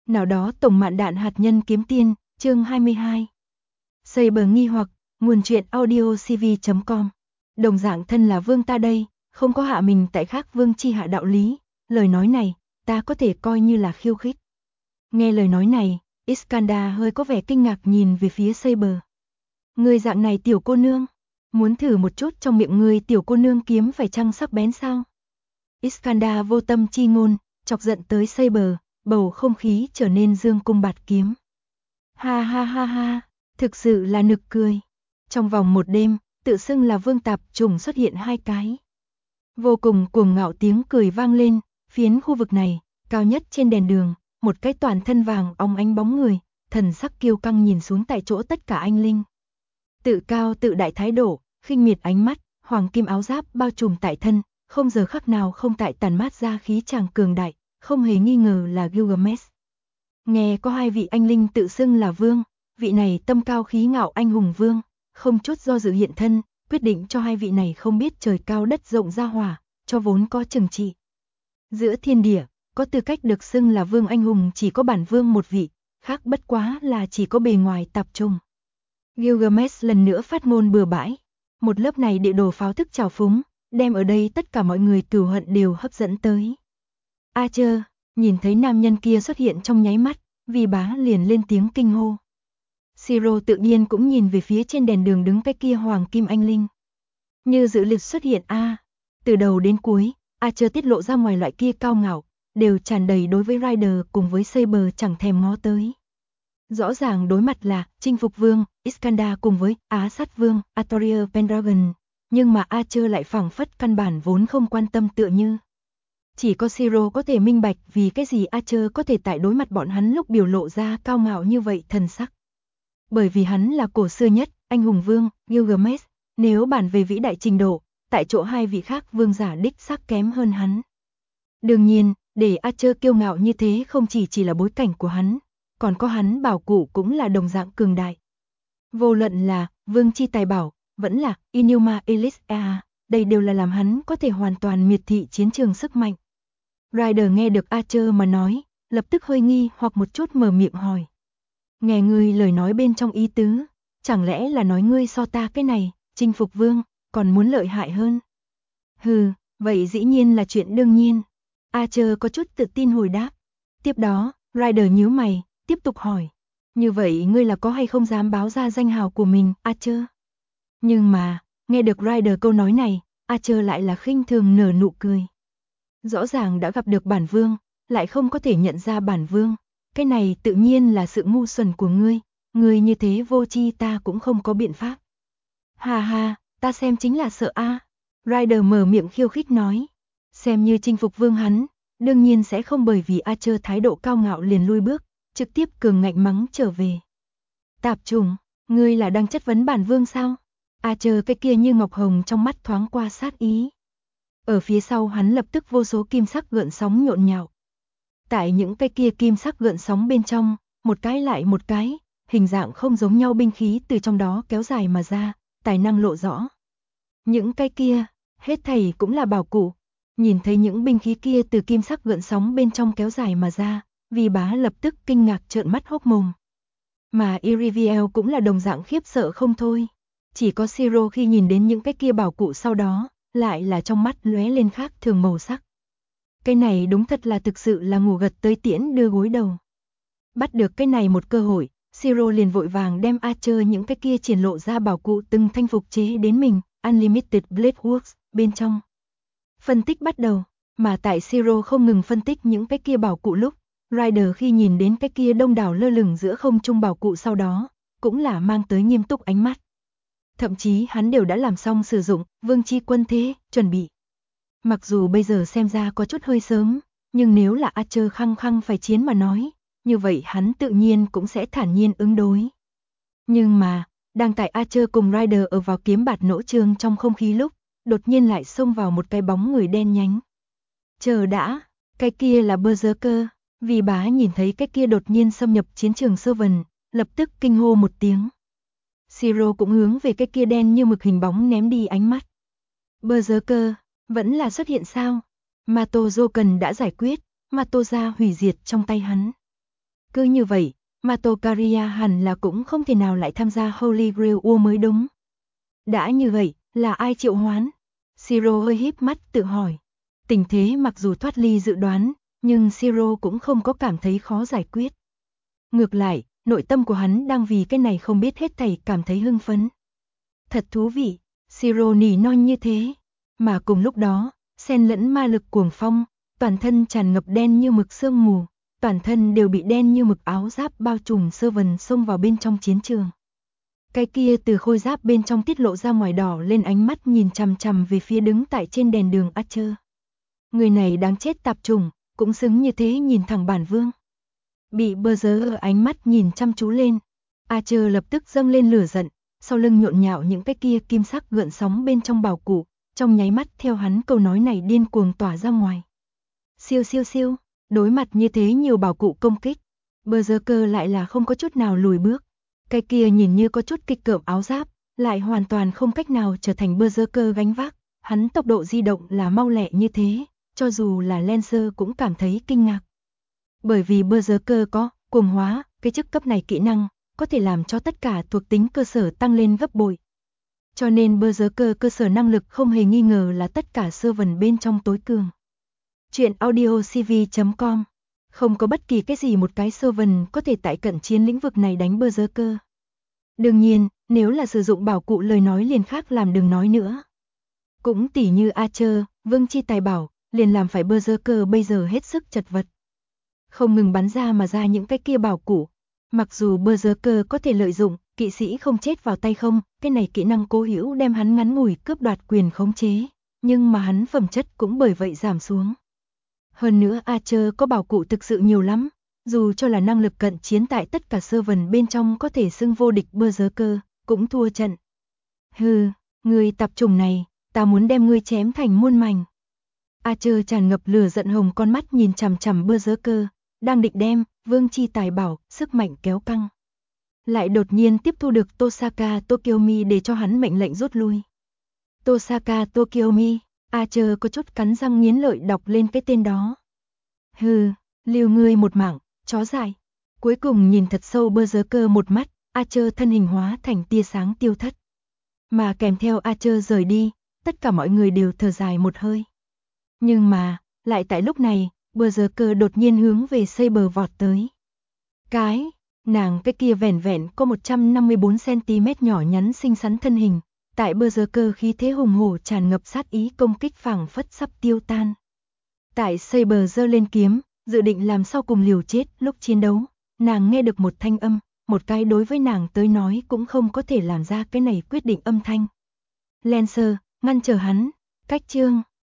Nào đó tổng mạn đạn hạt nhân kiếm tiên, chương 22. Saber nghi hoặc, nguồn truyện audio cv.com. Đồng dạng thân là vương ta đây, không có hạ mình tại khác vương chi hạ đạo lý, lời nói này, ta có thể coi như là khiêu khích. Nghe lời nói này, Iskandar hơi có vẻ kinh ngạc nhìn về phía Saber. Ngươi dạng này tiểu cô nương, muốn thử một chút trong miệng ngươi tiểu cô nương kiếm phải chăng sắc bén sao? Iskandar vô tâm chi ngôn, chọc giận tới Saber. Bầu không khí trở nên dương cung bạt kiếm. Ha ha ha ha, thực sự là nực cười. Trong vòng một đêm, tự xưng là vương tạp chủng xuất hiện 2 cái. Vô cùng cuồng ngạo tiếng cười vang lên, phiến khu vực này, cao nhất trên đèn đường, một cái toàn thân vàng óng ánh bóng người, thần sắc kiêu căng nhìn xuống tại chỗ tất cả anh linh. Tự cao tự đại thái độ, khinh miệt ánh mắt, hoàng kim áo giáp bao trùm tại thân, không giờ khắc nào không tại tàn mát ra khí chàng cường đại. Không hề nghi ngờ là Gilgamesh. Nghe có 2 vị anh linh tự xưng là vương, vị này tâm cao khí ngạo anh hùng vương, không chút do dự hiện thân, quyết định cho 2 vị này không biết trời cao đất rộng ra hỏa, cho vốn có trừng trị. Giữa thiên địa, có tư cách được xưng là vương anh hùng chỉ có bản vương một vị, khác bất quá là chỉ có bề ngoài tạp trung. Gilgamesh lần nữa phát ngôn bừa bãi, một lớp này địa đồ pháo thức trào phúng, đem ở đây tất cả mọi người cừu hận đều hấp dẫn tới. Archer, nhìn thấy nam nhân kia xuất hiện trong nháy mắt, Vi Bá liền lên tiếng kinh hô. Siro tự nhiên cũng nhìn về phía trên đèn đường đứng cái kia hoàng kim anh linh. Như dự liệt xuất hiện từ đầu đến cuối, Archer tiết lộ ra ngoài loại kia cao ngạo, đều tràn đầy đối với Rider cùng với Saber chẳng thèm ngó tới. Rõ ràng đối mặt là chinh phục vương, Iskandar cùng với Á sát vương, Artorias Pendragon, nhưng mà Archer lại phảng phất căn bản vốn không quan tâm tựa như. Chỉ có Siro có thể minh bạch vì cái gì Archer có thể tại đối mặt bọn hắn lúc biểu lộ ra cao ngạo như vậy thần sắc. Bởi vì hắn là cổ xưa nhất, anh hùng vương, Gilgamesh, nếu bàn về vĩ đại trình độ, tại chỗ 2 vị khác vương giả đích xác kém hơn hắn. Đương nhiên, để Archer kiêu ngạo như thế không chỉ là bối cảnh của hắn, còn có hắn bảo cụ cũng là đồng dạng cường đại. Vô luận là vương chi tài bảo, vẫn là Inuma Elixir, đây đều là làm hắn có thể hoàn toàn miệt thị chiến trường sức mạnh. Rider nghe được Archer mà nói, lập tức hơi nghi hoặc một chút mở miệng hỏi. Nghe ngươi lời nói bên trong ý tứ, chẳng lẽ là nói ngươi so ta cái này, chinh phục vương, còn muốn lợi hại hơn? Hừ, vậy dĩ nhiên là chuyện đương nhiên. Archer có chút tự tin hồi đáp. Tiếp đó, Rider nhíu mày, tiếp tục hỏi. Như vậy ngươi là có hay không dám báo ra danh hào của mình, Archer? Nhưng mà, nghe được Rider câu nói này, Archer lại là khinh thường nở nụ cười. Rõ ràng đã gặp được bản vương, lại không có thể nhận ra bản vương. Cái này tự nhiên là sự ngu xuẩn của ngươi như thế vô tri ta cũng không có biện pháp. Hà hà, ta xem chính là sợ Rider mở miệng khiêu khích nói. Xem như chinh phục vương hắn, đương nhiên sẽ không bởi vì Archer thái độ cao ngạo liền lui bước, trực tiếp cường ngạnh mắng trở về. Tạp trùng, ngươi là đang chất vấn bản vương sao? Archer cái kia như ngọc hồng trong mắt thoáng qua sát ý. Ở phía sau hắn lập tức vô số kim sắc gợn sóng nhộn nhạo. Tại những cái kia kim sắc gợn sóng bên trong, một cái lại một cái, hình dạng không giống nhau binh khí từ trong đó kéo dài mà ra, tài năng lộ rõ. Những cái kia, hết thảy cũng là bảo cụ. Nhìn thấy những binh khí kia từ kim sắc gợn sóng bên trong kéo dài mà ra, Vi Bá lập tức kinh ngạc trợn mắt hốc mồm. Mà Iriviel cũng là đồng dạng khiếp sợ không thôi. Chỉ có Siro khi nhìn đến những cái kia bảo cụ sau đó, lại là trong mắt lóe lên khác thường màu sắc. Cái này đúng thật là thực sự là ngủ gật tới tiễn đưa gối đầu. Bắt được cái này một cơ hội, Siro liền vội vàng đem Archer những cái kia triển lộ ra bảo cụ từng thanh phục chế đến mình, Unlimited Blade Works, bên trong. Phân tích bắt đầu, mà tại Siro không ngừng phân tích những cái kia bảo cụ lúc, Rider khi nhìn đến cái kia đông đảo lơ lửng giữa không trung bảo cụ sau đó, cũng là mang tới nghiêm túc ánh mắt. Thậm chí hắn đều đã làm xong sử dụng, vương chi quân thế, chuẩn bị. Mặc dù bây giờ xem ra có chút hơi sớm, nhưng nếu là Archer khăng khăng phải chiến mà nói, như vậy hắn tự nhiên cũng sẽ thản nhiên ứng đối. Nhưng mà, đang tại Archer cùng Rider ở vào kiếm bạt nỗ trường trong không khí lúc, đột nhiên lại xông vào một cái bóng người đen nhánh. Chờ đã, cái kia là Berserker, Vi Bá nhìn thấy cái kia đột nhiên xâm nhập chiến trường Servant, lập tức kinh hô một tiếng. Siro cũng hướng về cái kia đen như mực hình bóng ném đi ánh mắt. Berserker, vẫn là xuất hiện sao? Mato Joken đã giải quyết, Matoza hủy diệt trong tay hắn. Cứ như vậy, Matokaria hẳn là cũng không thể nào lại tham gia Holy Grail War mới đúng. Đã như vậy, là ai triệu hoán? Shiro hơi híp mắt tự hỏi. Tình thế mặc dù thoát ly dự đoán, nhưng Shiro cũng không có cảm thấy khó giải quyết. Ngược lại, nội tâm của hắn đang vì cái này không biết hết thảy cảm thấy hưng phấn. Thật thú vị, Shiro nỉ non như thế. Mà cùng lúc đó, xen lẫn ma lực cuồng phong, toàn thân tràn ngập đen như mực sương mù, toàn thân đều bị đen như mực áo giáp bao trùm Servant xông vào bên trong chiến trường. Cái kia từ khôi giáp bên trong tiết lộ ra ngoài đỏ lên ánh mắt nhìn chằm chằm về phía đứng tại trên đèn đường Archer. Người này đáng chết tạp chủng, cũng xứng như thế nhìn thẳng bản vương. Bị Berserker ánh mắt nhìn chăm chú lên, Archer lập tức dâng lên lửa giận, sau lưng nhộn nhạo những cái kia kim sắc gợn sóng bên trong bảo cụ, trong nháy mắt theo hắn câu nói này điên cuồng tỏa ra ngoài. Siêu siêu siêu, đối mặt như thế nhiều bảo cụ công kích, Berserker lại là không có chút nào lùi bước. Cái kia nhìn như có chút kịch cỡm áo giáp, lại hoàn toàn không cách nào trở thành Berserker gánh vác, hắn tốc độ di động là mau lẹ như thế, cho dù là Lancer cũng cảm thấy kinh ngạc. Bởi vì Berserker có cuồng hóa, cái chức cấp này kỹ năng, có thể làm cho tất cả thuộc tính cơ sở tăng lên gấp bội. Cho nên Berserker cơ sở năng lực không hề nghi ngờ là tất cả servant bên trong tối cường. Chuyện audio cv.com. Không có bất kỳ cái gì một cái servant có thể tại cận chiến lĩnh vực này đánh Berserker. Đương nhiên, nếu là sử dụng bảo cụ lời nói liền khác làm đừng nói nữa. Cũng tỉ như Archer, Vương Chi Tài Bảo, liền làm phải Berserker bây giờ hết sức chật vật. Không ngừng bắn ra mà ra những cái kia bảo cụ. Mặc dù Berserker có thể lợi dụng, kỵ sĩ không chết vào tay không, cái này kỹ năng cố hữu đem hắn ngắn ngủi cướp đoạt quyền khống chế, nhưng mà hắn phẩm chất cũng bởi vậy giảm xuống. Hơn nữa Archer có bảo cụ thực sự nhiều lắm, dù cho là năng lực cận chiến tại tất cả servant bên trong có thể xưng vô địch Berserker, cũng thua trận. Hừ, người tạp chủng này, ta muốn đem ngươi chém thành muôn mảnh. Archer tràn ngập lửa giận hồng con mắt nhìn chằm chằm Berserker, đang định đem Vương Chi Tài Bảo, sức mạnh kéo căng. Lại đột nhiên tiếp thu được Tosaka Tokyomi để cho hắn mệnh lệnh rút lui. Tosaka Tokyomi, Archer có chút cắn răng nghiến lợi đọc lên cái tên đó. Hừ, lưu ngươi một mạng, chó dại. Cuối cùng nhìn thật sâu Berserker một mắt, Archer thân hình hóa thành tia sáng tiêu thất. Mà kèm theo Archer rời đi, tất cả mọi người đều thở dài một hơi. Nhưng mà, lại tại lúc này, Berserker đột nhiên hướng về Saber vọt tới. Nàng cái kia vẻn vẹn có 154cm nhỏ nhắn xinh xắn thân hình, tại Berserker khí thế hùng hổ tràn ngập sát ý công kích phảng phất sắp tiêu tan. Tại Saber giơ lên kiếm, dự định làm sau cùng liều chết lúc chiến đấu, nàng nghe được một thanh âm, một cái đối với nàng tới nói cũng không có thể làm ra cái này quyết định âm thanh. Lancer, ngăn trở hắn, cách chương.